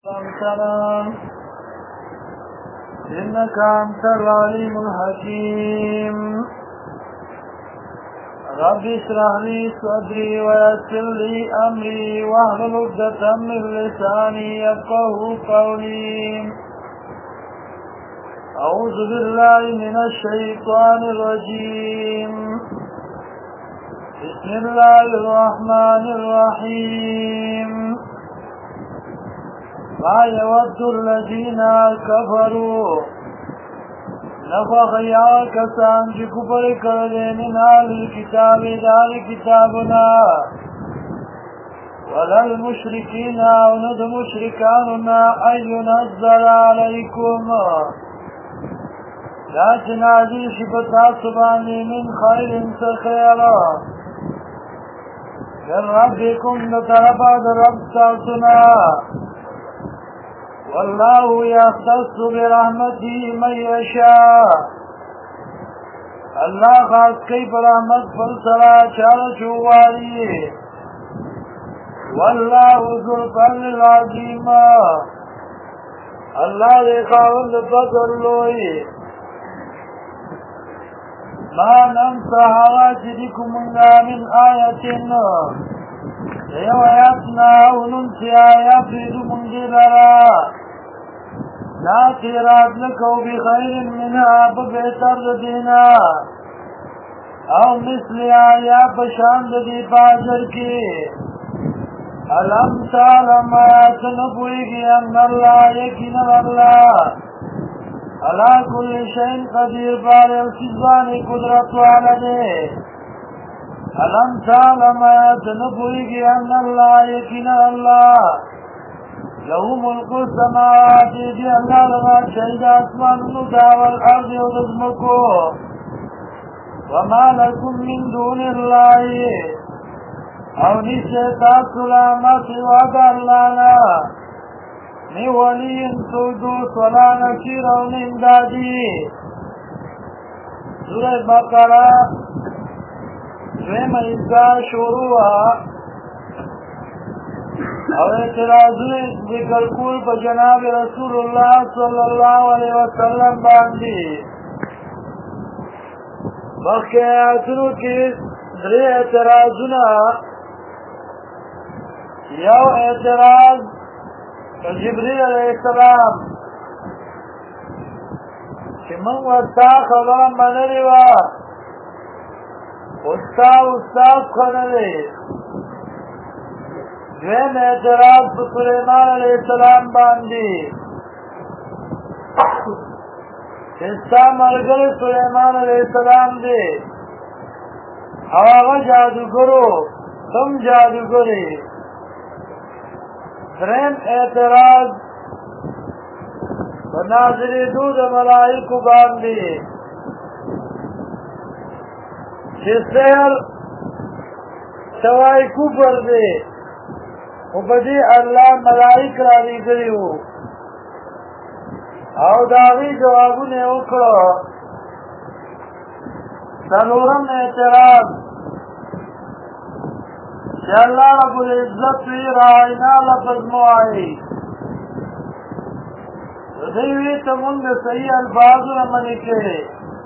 سلام إنك أنت العليم الحكيم رب اشرح لي صدري ويسر لي أمري واحلل عقدة من لساني يفقهوا قولي أعوذ بالله من الشيطان الرجيم بسم الله الرحمن الرحيم ما يود الذين كفروا نفخيا كسان کی کفر کرده من آل الكتاب دار كتابنا ولا المشركين وند مشركاننا أن ينزل عليكم لا تنازل شفتا سباني من خير سخيرا من ربكم نترفع رب ساتنا والله يختص برحمته من يشاء الله خاص کی برحمت فلسلا چار چواری والله ذو الفضل العظیم الله دے خاوند فضل لوی ما ننسى حواجدكم من آية يوياتنا وننسي آيات من جلرا ناصرات لكو بخير منها ببهتر دينا او مثل آيات بشاند دي فاجر کی ألم تعلم آيات نبوئي أن الله يكين الله على كل شيء قدير بارے سزانی قدرت والا دے ألم تعلم آيات نبوئي أن الله يكين الله له ملك السماوات دي الله لغا شهد اسمان الندا والارض ودزمكو وما لكم من دون الله او نشتا سلامة سواد اللهنا ني ولي سودوس ولا نكير او نمدادي سورة بقرة دویم ایزا شروع اور اعتراضی ذکر کول پا جناب رسول اللہ صلی اللہ علیہ وسلم باندی مخی آیاتنو کی دری اعتراضنا یو اعتراض جبریل علیہ السلام چی من وستا خبرم منلی و استاد خنلی دویم اعتراض سلیمان علیہ السلام باندی استا مرگر سلیمان علیہ السلام دی آغا جادوگرو تم جادوگری درین اعتراض بناظری دود ملائکو باندی چی سیر سوائی کفر دی وبدی الله ملائک را لګریو او داوی جوابونه وکړو څلورم اعتراض چې الله رب العزت وی راینا لفظ موای دوی ته مونږ صحیح الفاظ رمنې کړي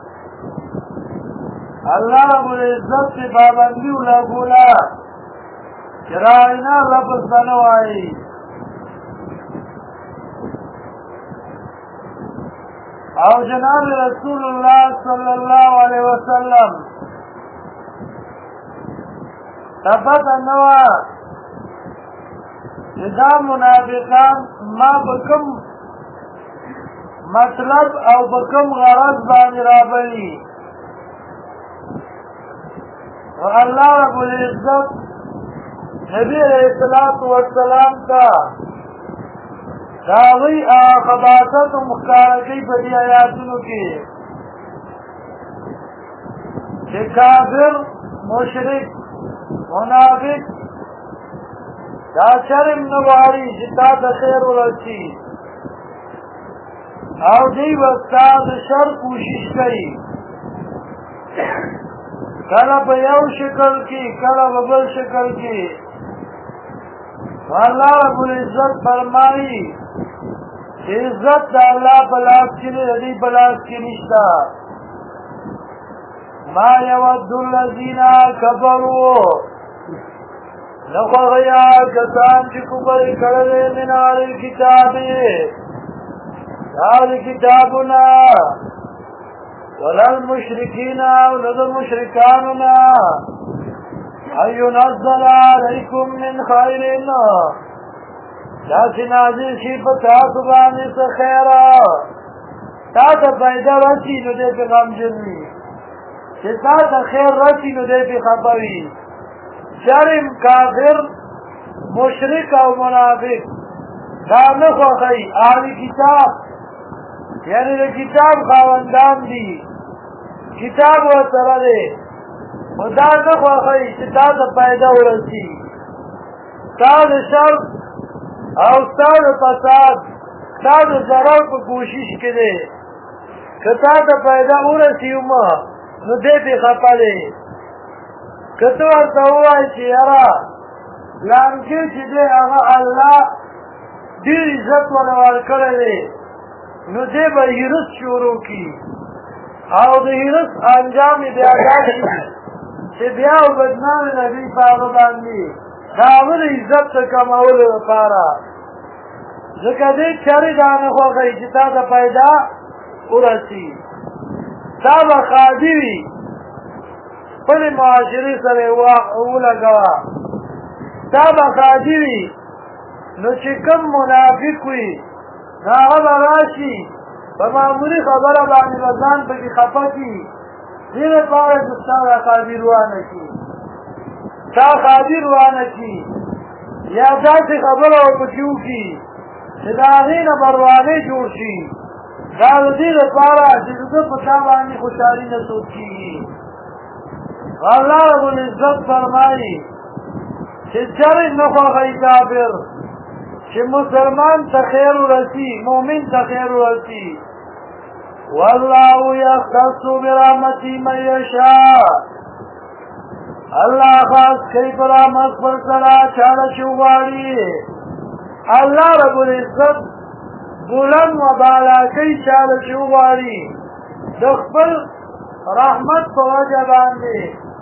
الله رب العزت په پابندي ولا ګولا راینا لفظ بنوائی او جناب رسول اللہ صلی اللہ علیہ وسلم تبت انوا اذا منافقان ما بکم مطلب او بکم غرض بانی رابلی و اللہ رب العزت نبی علیہ السلام کا داوی خباثت و مخارقی بدی آیاتنو کی کہ کافر مشرک منافق دا شرم نواری جتا دا خیر ورسی او دی وقتا دا شر کوشش کئی کلا پا یو شکل کی کلا ببل شکل کی واللہ رب العزت فرمائی عزت دا اللہ بلاس کی ردی بلاس کی نشتا ما یود الذین کفروا نخوا غیا کسان چی کفر کردے من آل کتابی آل کتابنا ولل مشرکین ولل مشرکاننا ایونزل علیکم من خیرین داسی نازل شی پتا سبانی سے خیرہ تا تا پیدا رسی نو دے پی غمجنوی چه تا تا خیر رسی نو دے پی خفوی شرم کافر مشرک او منافق دا نخوا خی آلی کتاب یعنی دا کتاب خواندان دی کتاب و سرده و دا نخوا خی چه تا تا پیدا رسی تا دا شر او ستاد فساد ستاد ضرر پا کوشش کده کتا تا پیدا ارسی اما نو دے پی خپا دے کتو ارتا ہوائی چی یرا لانکی چی دے اغا اللہ دیر عزت ونوال کرده نو دے با حرس شروع کی او دے حرس انجام بیادا کی چی بیاو بدنام نبی پاغدان دی داول عزت تا کماول پارا ذکر دیکھ چاری دانا خواهی چی تا تا پیدا ارسی تا با خادیوی پل معاشری سر اولا گوا تا با خادیوی نو چی کم منافقوی ناغب راشی بمعمولی خبر بانی بزان پا کی خفا کی دیر پاور دستان خادی روانا کی تا خادی روانا کی یا داسی خبر او پکیو کی صداغین بروانے جوڑ شی داودی رپارا جدو پتا بانی خوشحالی نسوچ کی اللہ رب العزت فرمائی چه جر نخوا غی کافر چه مسلمان تخیر رسی مومن تخیر رسی واللہ یختص برحمتی من یشاء اللہ خاص کئی پر آمد پر سرا چاڑا چوباری اللہ رب العزت بلند و بالا کئی چاڑا چوباری دخبر رحمت پا وجہ باندے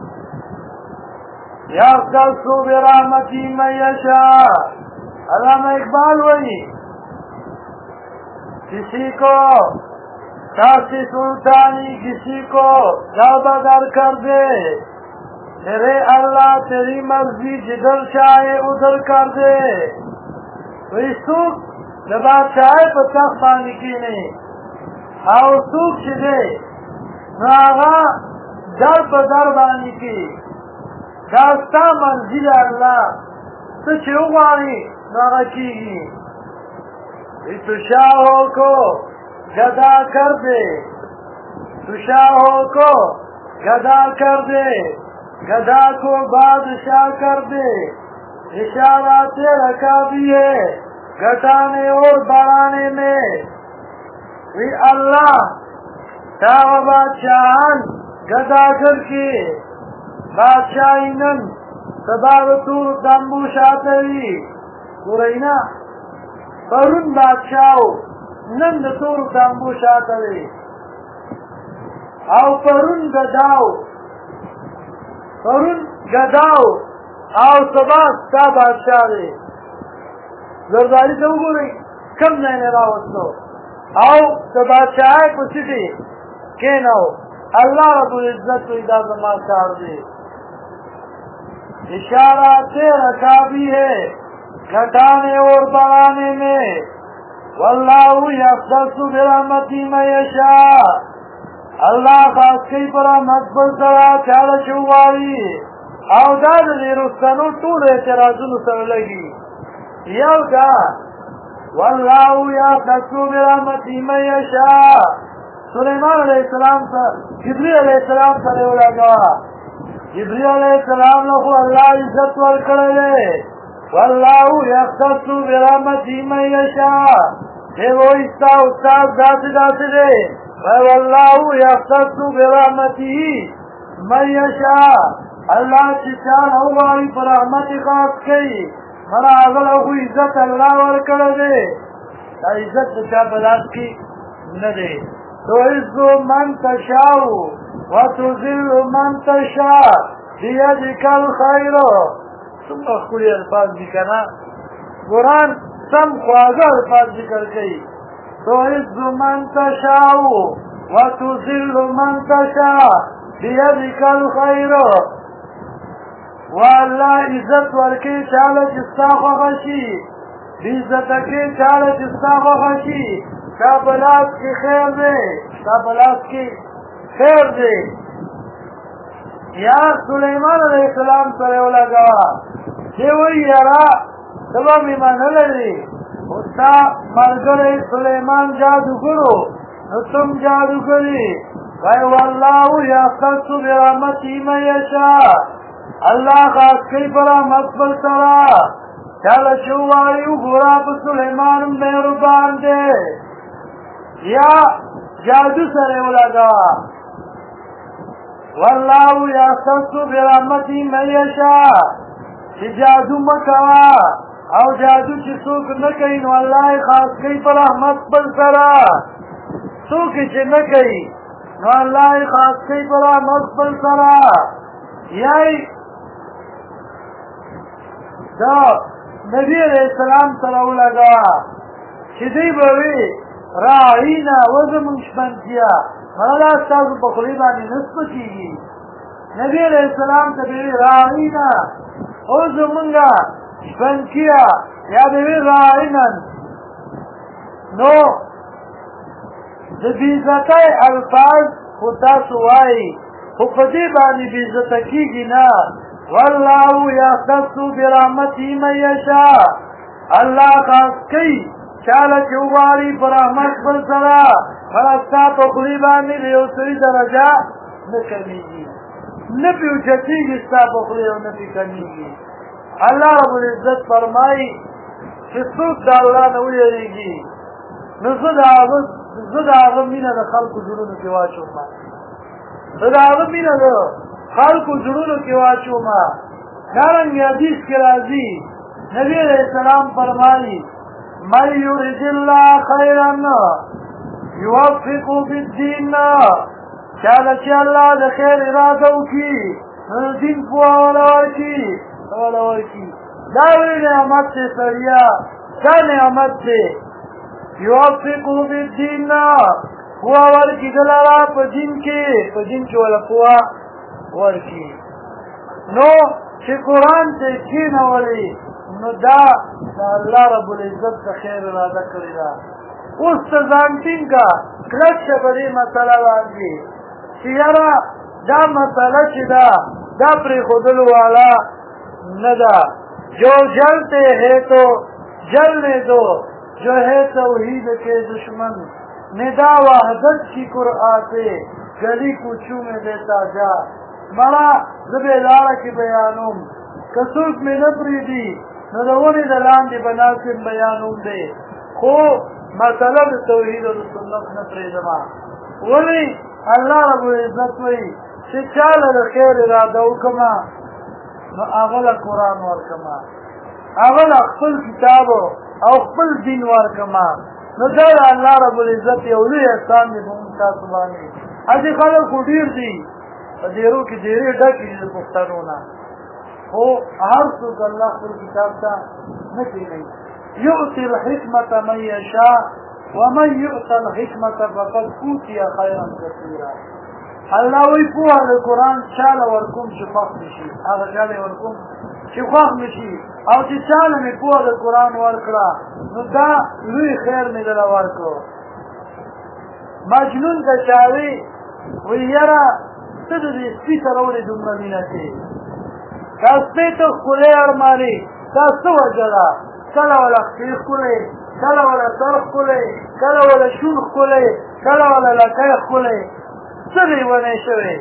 یختص برحمتی من یشاء علامہ اقبال وہی کسی کو تاسی سلطانی کسی کو دابدر کر دے تیرے اللہ تیری مرضی جدھر چاہے ادھر کر دے وہی سوک لباد چاہے پر تخت پانی کی نہیں اور سوک چدے ناغا در پر در بانی کی داستا مرضی اللہ تو چوانی ناغا کی گی تو شاہوں کو گدا کر دے تو شاہوں کو گدا کر دے گدا کو بادشاہ کر دے اشارہ تیرا کافی ہے گھٹانے اور بڑھانے میں وی اللہ تاغ بادشاہان گدا کر کے بادشاہی نن سبابتور دمبو شاتوی گورینا پرون بادشاہو نن دتور دمبو شاتوی او پرون گداو او سبا ستا بادشاہ دے زرداری تو گو رہی کم نینے راوستو او سبا چاہے پسیٹی کیناو اللہ رب العزت تو ادا زمان کار دے اشارہ تیرا کافی ہے گھٹانے اور بڑھانے میں واللہ یختص برحمتی من یشاء اللہ خاص کئی پر رحمت پر سرا چاڑا چوباری او داد دی رستنو طول اعتراضن سر لگی یو دا واللہ یختص برحمتی من یشاء سلیمان علیہ السلام سر جبریل علیہ السلام سر اولا گوا جبریل علیہ السلام لخو اللہ عزت ورکڑلے واللہ یختص برحمتی من یشاء اے وہ استاد داسی دے واللہ یختص برحمتی من یشاء اللہ چچان ہوئی پر رحمت خاص کئی منا اغل اخو عزت اللہ ورکڑ دے دا عزت د چا په لاس کې نه دی تعز من تشاء وتذل من تشاء بيدك الخير ثم ښکلي الفاظ دي که نه قرآن سم خواږه الفاظ ذکر کوي تعز من تشاء وتذل من تشاء بيدك الخير والله عزت ورکی چاله چې ستا خوښه شي عزت کې چاله چې ستا خوښه شي ستا په لاس کې خیر دی ستا په لاس کې خیر دی یا سلیمان علیه السلام سره ولګوه چې وایي یاره ته به مې منلی خو ستا ملګری سلیمان جادوګرو نو تم جادوګري وایي والله یختص برحمته من یشاء الله خاص کوي په رحمت خپل سره چاله چې ووایي وګوره په سلیمان مهربان دی یا جادو سره ولګوه والله یختص برحمته من یشاء چې جادو مه کوه او جادو چې څوک نه کوي نو الله یې خاص کوي په رحمت خپل سره څوک چې نه کوي نو الله یې خاص کوي په رحمت خپل سره یای دا نبی علیہ السلام سره ولګوه چې دوی به وي راعینا وزمونږ شپنتیا مړه ستاسو په خولې باندې نه سپکېږي نبی علیہ السلام ته به وي راعینا او زمونږه شپنتیا یا به وي راعینا نو د بېعزتۍ الفاظ خو تاسو وایي خو په دې باندې بېعزته کېږي نه والله یختص برحمته من یشاء الله خاص کوي چاله چې وغواړي په رحمت خپل سره هغه ستا په خولې باندې د یو سړي درجه نه کمیږي نه پرې اوچتېږي ستا په خولې او نه پرې کمیږي الله رب العزت فرمایي چې څوک د الله نه ویرېږي نو زه د هغه مینه د خلکو زړونو کې واچوم زه د هغه مینه د خلکو زړونو کې واچوم دارنګې حدیث کې راځي نبي علیہ السلام فرمایي من یرد الله خیرا یوفقه بالدین چاله چې الله د خیر اراده وکړي نو د دین پوهه وله ورکړي دا لوی نعمت دی سړیا دا نعمت دی یوفقه بالدین پوهه ورکړي ده لره په دین کې وله پوهه ورکړي نو چې قرآن ته کښېنولي نو دا د الله رب العزت د خیر اراده کړې ده اوس ته ځان ټینګه کلک شه په دې مسله باندې چې یاره دا مسله چې ده دا پرېښودلو والا نه ده جو جلتے ہے تو جلنے دو جو ہے توحید کے دشمن ندا وحدت کی قرآتے گلی کوچوں میں دیتا جا مړه زه به لاره کې بیانوم که څوک مې نه پرېږدي نو د ونې د لاندې به ناست بیانوم دی خو مسله د توحید او د سنت نه پرېږدمه ولې الله رب العزت وایي چې چاله د خیر اراده وکړمه نو هغه له قرآن ورکړمه هغه له خپل کتاب او خپل دین ورکړمه نو دا د الله رب العزت یو لوی احسان دی په موږ تاسو باندې هسې خلک خو ډېر دي په ډېرو کې ډېرې ډکې دي د پښتنو نه خو هر څوک الله خپل کتاب ته نه کښېنوي یؤتي الحکمة من یشاء ومن یؤت الحکمة فقد اوتي خیرا کثیرا الله وایي پوهه د قرآن چاله ورکوم چې خوښ مې شي هغه چاله یې ورکوم چې خوښ مې شي او چې چاله مې پوهه د قرآن ورکړه نو دا لوی خیر مې دله ورکړو مجنون ته چاوي وایي یاره ته د دې سپي سره ولې دومره مینه کوې دا سپی ته ښکلی ارماني دا څه وجه ده کله وله خپې ښکلی کله وله سر ښکلی کله وله شون ښکلی کله وله لکۍ ښکلی څه لیونی شوې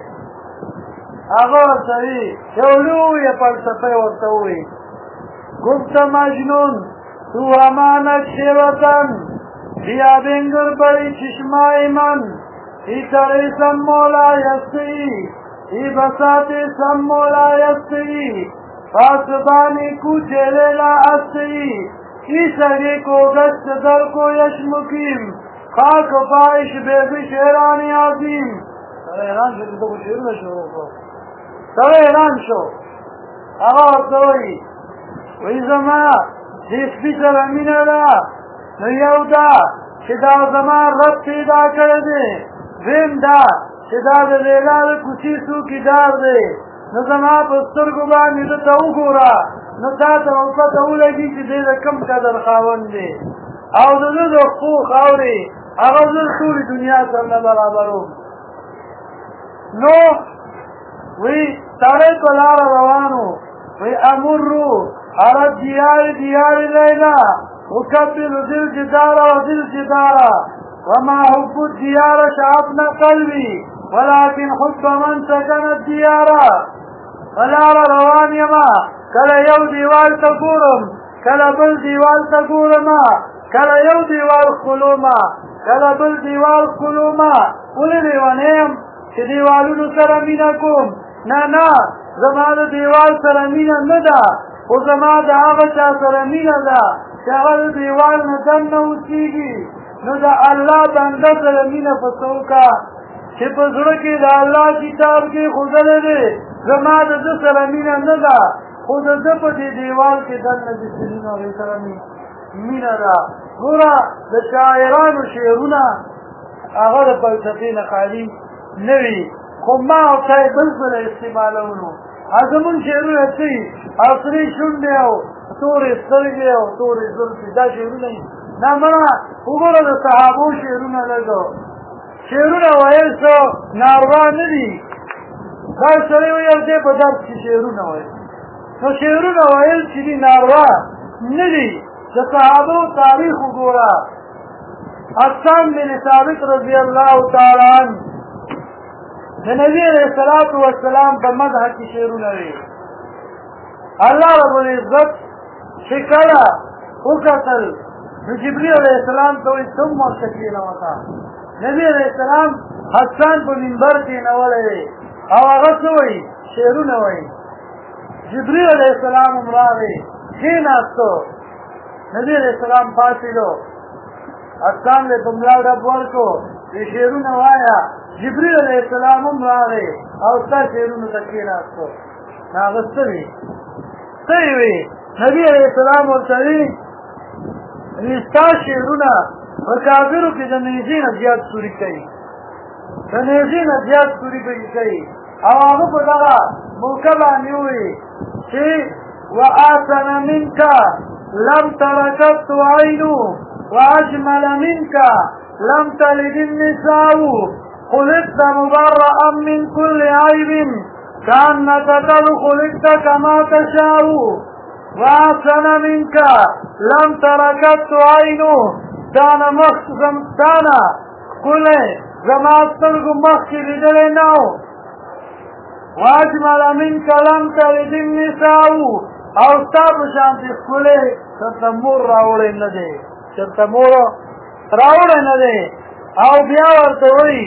هغه ورته وي یو لویه فلسفه یې ورته ووایي گفت مجنون تو امانت شیوتن بیا بنگر بری چشمای من ای تریسم مولایستی ای بساطیسم مولایستی پاسبانی کوچه لیلا استی سگی کو گشت در کویش مقیم خاک و پایش بیبی شیران عظیم. سر ایران شو که تو شیر نشو سر ایران شو آقا توی وی زمان دیس بیتر امینه دا نیو دا چه دا زمان رب پیدا کرده ویم دا چه دا دا لیلا دا کسی سوکی دار ده نزما پسترگو بانی دا تاو گورا نتا تا وقتا او لگی چه ده دا کم قدر خاون ده او دا دا خو خاوری اغا دا طول دنیا سرنا برابرو نو وی سارے پلار روانو وی امرو على ديار ليلى وكبل ذل جدارة وذل جدارة وما حب الديار شعبنا قلبي ولكن حب من سكن الديار فلا روان يما كلا يو ديوال تقولم كلا بل ديوال تقولما كلا يو ديوال خلوما كلا بل ديوال خلوما قولي ونيم ديوالون سرمينكم نا زمان ديوال سرمين ندا و زما دا آغا چا سر مینه دا چه آغا دا دیوال ندن نوسیگی نو دا اللہ بنده سر مینه فسوکا چه پزرکی دا اللہ کتاب کی خوزل دے زما دا سر مینه ندا خود دا پا دی دیوال کی دن نجسلین آغی سر مینه دا گورا دا شاعران و شعرونا آغا دا پلسفین خالی نوی خو ما او چای بلبل استعمالونو ازمون شعرونه چی اصلی شونډې او تورې سترګې او تورې زلفې دا شعرونه نه مړه وګوره د صحابو شعرونه لږ شعرونه ویل څه ناروا نه دي دا سړی ویل دی په درس کې شعرونه ویل نو شعرونه ویل چې دي ناروا نه دي د صحابو تاریخ وګوره حسان بن ثابت رضی الله تعالی عنه د نبی علیہ الصلوۃ والسلام په مدح کې شعرونه وی الله رب العزت شکلا وکتل جبرئیل علیہ السلام ته ثم سکینه وتا نبی علیہ السلام حسان په منبر کې نولې او هغه وی شعرونه وی جبرئیل علیہ السلام امراوی کیناستو نبی علیہ السلام فاصلو حسان له بملا رب ورکو شعرونه وایا جبريل عليه السلام راغی او تا شعرونه تکیناستو ناغستوی سیوی نبی علیہ السلام ورتوی نستا شعرونه وکافرو کې د نیزین زیات سوری کوي د نیزین زیات سوری کوي او هغه په دغه موقع باندې وی چې وآسن منك لم تركت عين واجمل منك لم تلد النساء خلقت مبرأ من كل عيب كأنك قد خلقت كما تشاء وأحسن منك لم تركت عين كان مخصوصا كان كل زماسترق مخي لدلنا واجمل منك لم تلد النساء او ستاب شانتی خلے تتمور راوڑے ندے تتمور راوڑے ندے او بیا ورتوی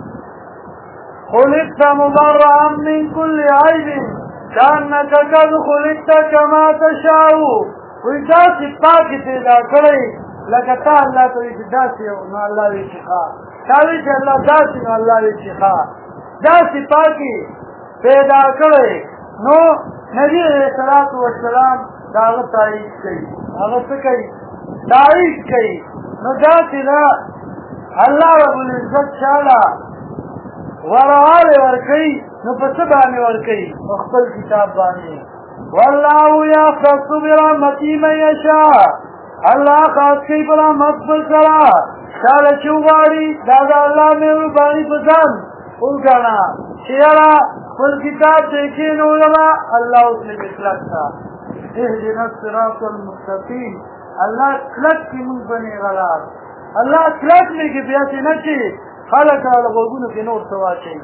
خلقت مبرئا من كل عيب كأنك قد خلقت كما تشاء وی داسی پاکی پیدا کړی لکه تا اللہ توی چی داسی نو اللہ وی چی خواه تاوی چی اللہ داسی نو اللہ وی چی خواه داسی پاکی پیدا کړی نو نبی علیہ السلام داغ تایید کئی آغا سکئی تایید کئی نو داسی دا اللہ رب العزت شالا ورعال ورکی نو پسبانی ورکی مخبل کتاب بانی واللہ یختص برحمتی من یشاء اللہ خاص کی برحمت بسرا شالا چوباری دادا اللہ میں بانی پسند اگانا شیرا کل کتاب دیکھین علماء اللہ اس نے بسلک تھا اہدنا الصراط المستقیم اللہ کلک کی من بنی غلار اللہ کلک میں کی بیاسی نچی خلق الغوگون کی نور سوا چاہی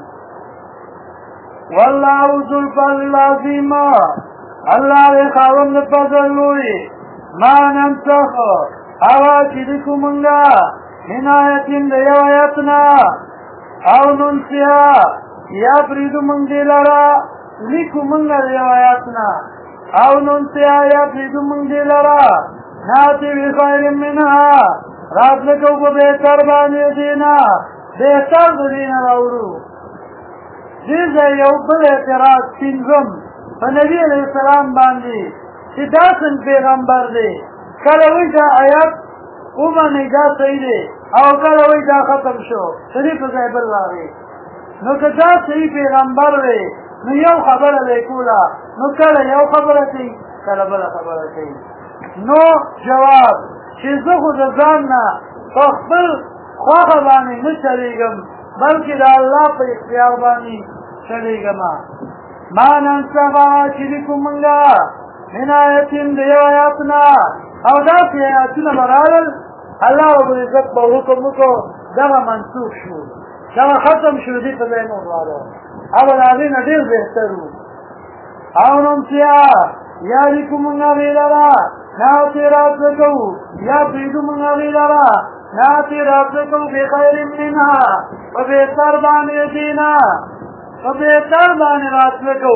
واللہ ذو الفضل العظیم اللہ رے خاون فضل لوئی ما ننسخ آوا چیدکو منگا من آیتین دیو آیتنا او ننسیا یا پریدو منگ دیلارا لیکو منگا دیو آیتنا او ننسیا یا پریدو منگ دیلارا ناتی بخیر منها راتلکو کو بہتر بانی دینا بہتر دینا راوڑو دیزا یو بل اعتراض پینزم فنبی علیہ السلام باندی چی داسن پیغمبر دی کلوی دا آیت اومانی دا صحیح دی او کلوی دا ختم شو صحیح پزای بل راوی نو که دا صحیح پیغمبر دی نو یو خبر لیکولا نو کل یو خبر تی کل بل خبر تی نو جواب چی زو خود زاننا فخبر خواخ بانی نچلیگم بلکہ دا اللہ پر اختیار بانی چلیگم ما ننسخا چلکم منگا من آیتن دیو آیاتنا او دا سی آیاتنا برالل اللہ رب العزت با حکم کو دا منسوخ شو دا ختم شو دی فضای موضوعا اول آغین دیر بہترو اونم سیا یادکم منگا غیلارا ناتی رات لکو یا پیدو منگا غیلارا ناتی رات لکو بخیر منها و بہتر بانی دینا و بہتر بانی رات لکو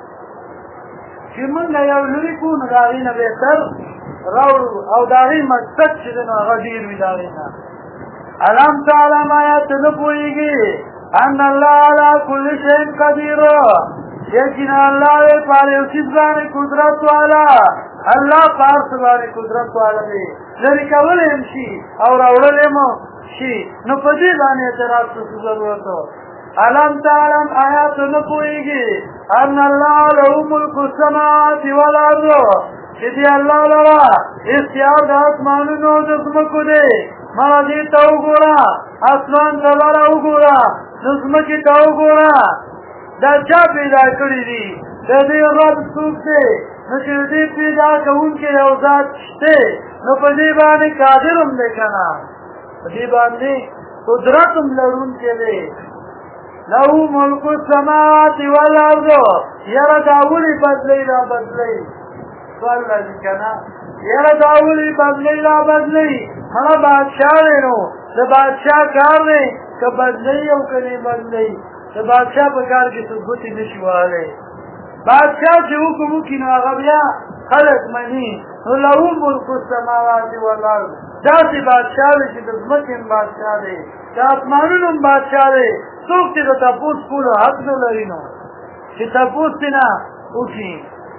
چی منگا یو لرکو نگاغین بہتر روڑو او داغی مقصد چیدنو غدیر وی داغینا علم تعلم آیت نپوئیگی ان اللہ علا کل شین قدیر یقین اللہ پارے اسی زبانی قدرت والا اللہ پار سبانی قدرت والا دی لرکا ولیم شی اور اوڑلیم شی نو پدی زانی اعتراض تو ضرورتو علم تعلم آیات نپوئیگی ان اللہ لہو ملک السماوات والارض چیدی اللہ لرا اختیار دا اسمانونو دزمکو دے مرادی تاو گورا اسمان دلارا گورا دزمکی تاو گورا دا چا پیدا کری دی دا دی رب سوک دے نو چیو دی پیدا کون کے اوزاد چتے نو پا دی بانی قادرم دے کنا پا دی بانی قدرتم لرون کے دے لہو ملک السماوات والارض یرا داولی بدلی را بدلی سوال لازم کنا یرا داولی بدلی را بدلی ہمارا بادشاہ رہنو دا بادشاہ کار رہے کہ بدلی او کنی بدلی دا بادشاہ پکار کی سبوتی نشوالے بادشاہ سے حکمو کی ناغبیا خلق منی نو لہو ملک السماوات والارض دا سی بادشاہ رہے چی دزمکن بادشاہ رہے دا اسمانونم بادشاہ رہے سوک چی دا تپوس پولو حق دو لرینو چی تپوس تینا اوکی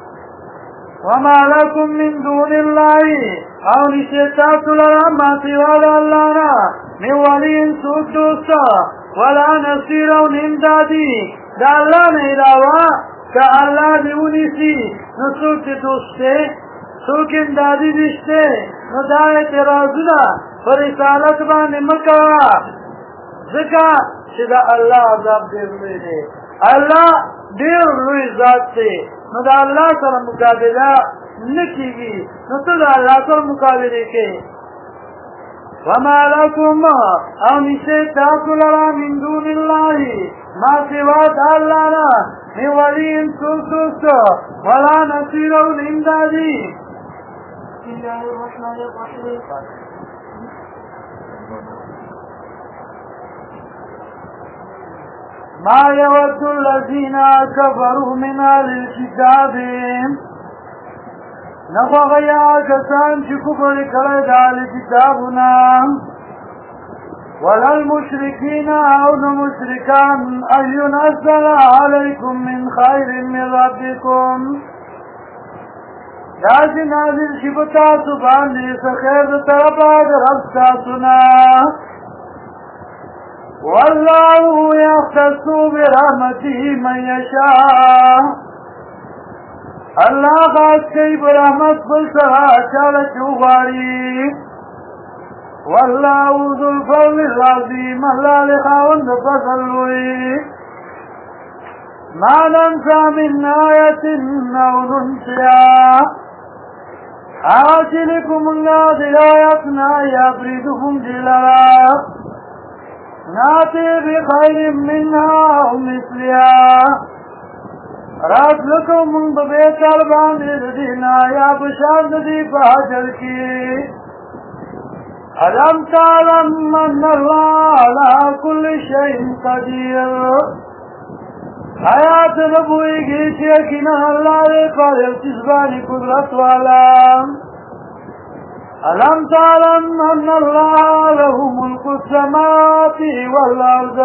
وما لكم من دون الله او نشتات لنا ما سوال اللہنا من ولین سوک دوستا ولا نصیر او نمدادی دا اللہ نے علاوہ کہ اللہ دیونی سی نسوک تی دوستے سوک امدادی دشتے نو دا اعتراضنا پر رسالت بانی مکوا ذکا چدا اللہ عذاب دیر لوی دے اللہ دیر لوی ذات تے نو دا اللہ سر مقابلہ نکی گی نو تو دا اللہ سر مقابلے کے وما لکم او نشے تاکو لرا من دون اللہ ما سوا دا اللہ نا من ولین سلسوس ولا نصیر او امدادی بسم اللہ الرحمن الرحیم ما يود الذين كفروا من أهل الكتاب نخوغیا کسان چی کفر کرد اهل کتابنا ولا المشركين او نمشركان ان ينزل عليكم من خير من ربكم داسی نازل شبتا سباندی سخیر طرفات ربستاتنا والله يختص برحمته من يشاء اللہ خاص کئی برحمت بل سرا چالا چوغاری والله ذو الفضل العظیم اللہ لخاوند فضل ہوئی ما ننسى من آیت او ننسیا آجلکم اللہ دی آیتنا یابریدکم جلرا ناتی بخیر منها او مثلها رات لکو من ببیتر باندی دینا یا بشارد دی بحجر کی علم تعلم من اللہ علا کل شئین قدیر آیات نبوئی گی چیکینا اللہ دے پر التزبانی قدرت والا ألم تعلم أن الله له ملك السماوات والأرض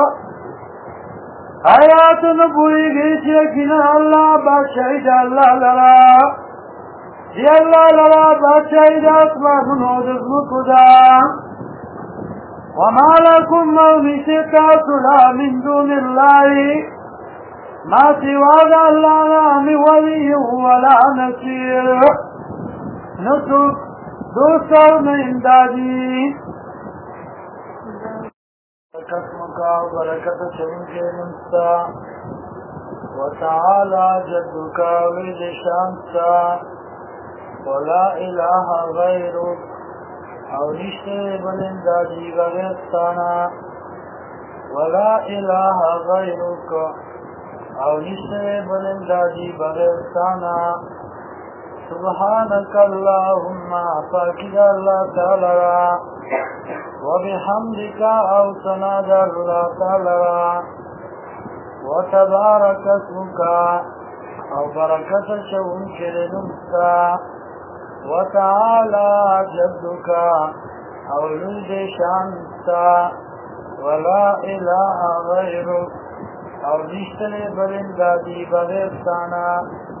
آيات نبوئي شكنا الله باشهد الله لرا يا الله لرا باشهد أسماء نودز مكدا وما لكم مومشكات لا من دون الله ما سوى الله لا من ولي ولا نصير نصر دوستوں میں امدادی قسمك وبركة شمك منسا وتعالى جدك ولشانسا ولا إله غيرك أو نشتر بالإمدادي غيرستانا ولا إله غيرك أو نشتر بالإمدادي غيرستانا سبحانك اللهم فاكد الله تعالى وبحمدك أو سناد الله تعالى وتبارك اسمك أو بركة شونك لنمسا وتعالى جدك أو لد شانسا ولا إله غيرك أو نشتري برندادي بغيرتانا